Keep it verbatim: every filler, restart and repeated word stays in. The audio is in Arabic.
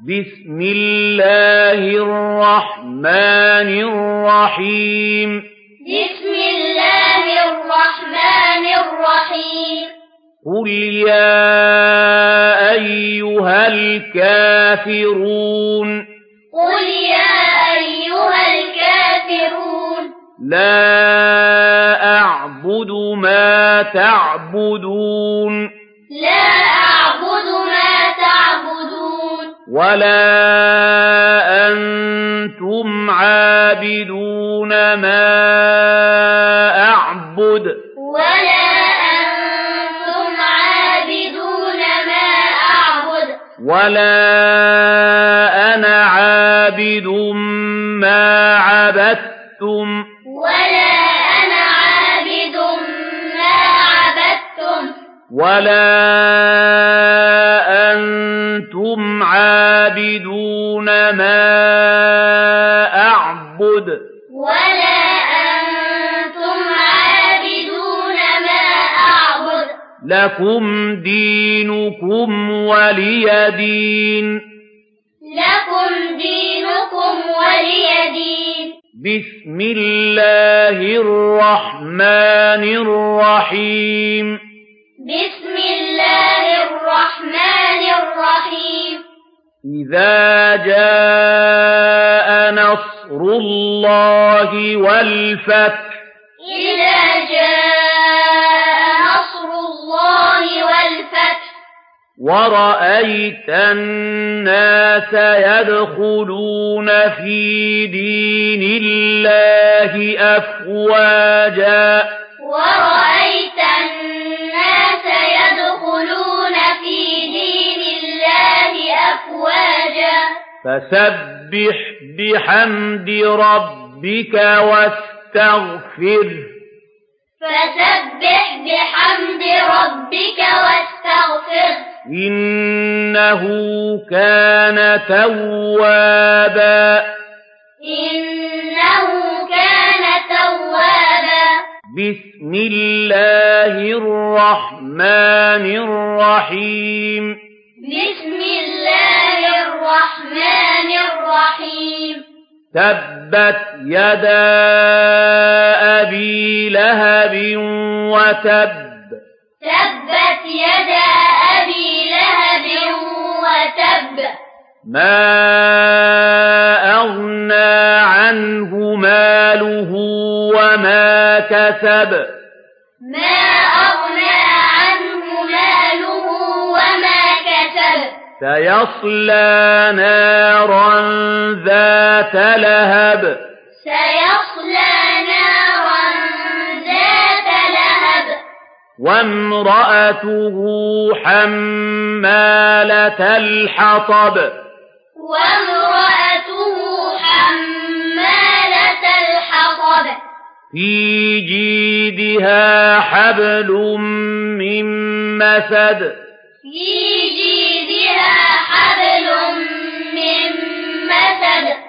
بسم الله الرحمن الرحيم بسم الله الرحمن الرحيم قل يا أيها الكافرون قل يا أيها الكافرون لا أعبد ما تعبدون لا أعبد ما تعبدون ولا أنتم عابدون ما أعبد ولا أنتم عابدون ما أعبد ولا أنا عابد ما عبدتم ولا أنا عابد ما عبدتم ولا أنتم عابدون ما أعبد ولا أنتم عابدون ما أعبد لكم دينكم ولي دين لكم دينكم ولي دين بسم الله الرحمن الرحيم بسم الله الرحمن الرحيم إذا جاء نصر الله والفتح إذا جاء نصر الله والفتح ورأيت الناس يدخلون في دين الله أفواجا ورأيت الناس يدخلون في دين الله أفواجا فسبح بحمد ربك واستغفره فسبح بحمد ربك واستغفره إنه كان توابا إنه كان توابا بسم الله الرحمن الرحيم بسم الله الرحمن الرحيم تبت يدا أبي لهب وتب تبت يدا أبي لهب وتب ما أغنى عنه ماله وما كسب ما أغنى عنه ماله وما كسب سيصلى نارا ذات لهب سيصلى نارا ذات لهب وامرأته حمالة الحطب وامرأته حمالة الحطب في جيدها حبل من مسد في جيدها حبل من مسد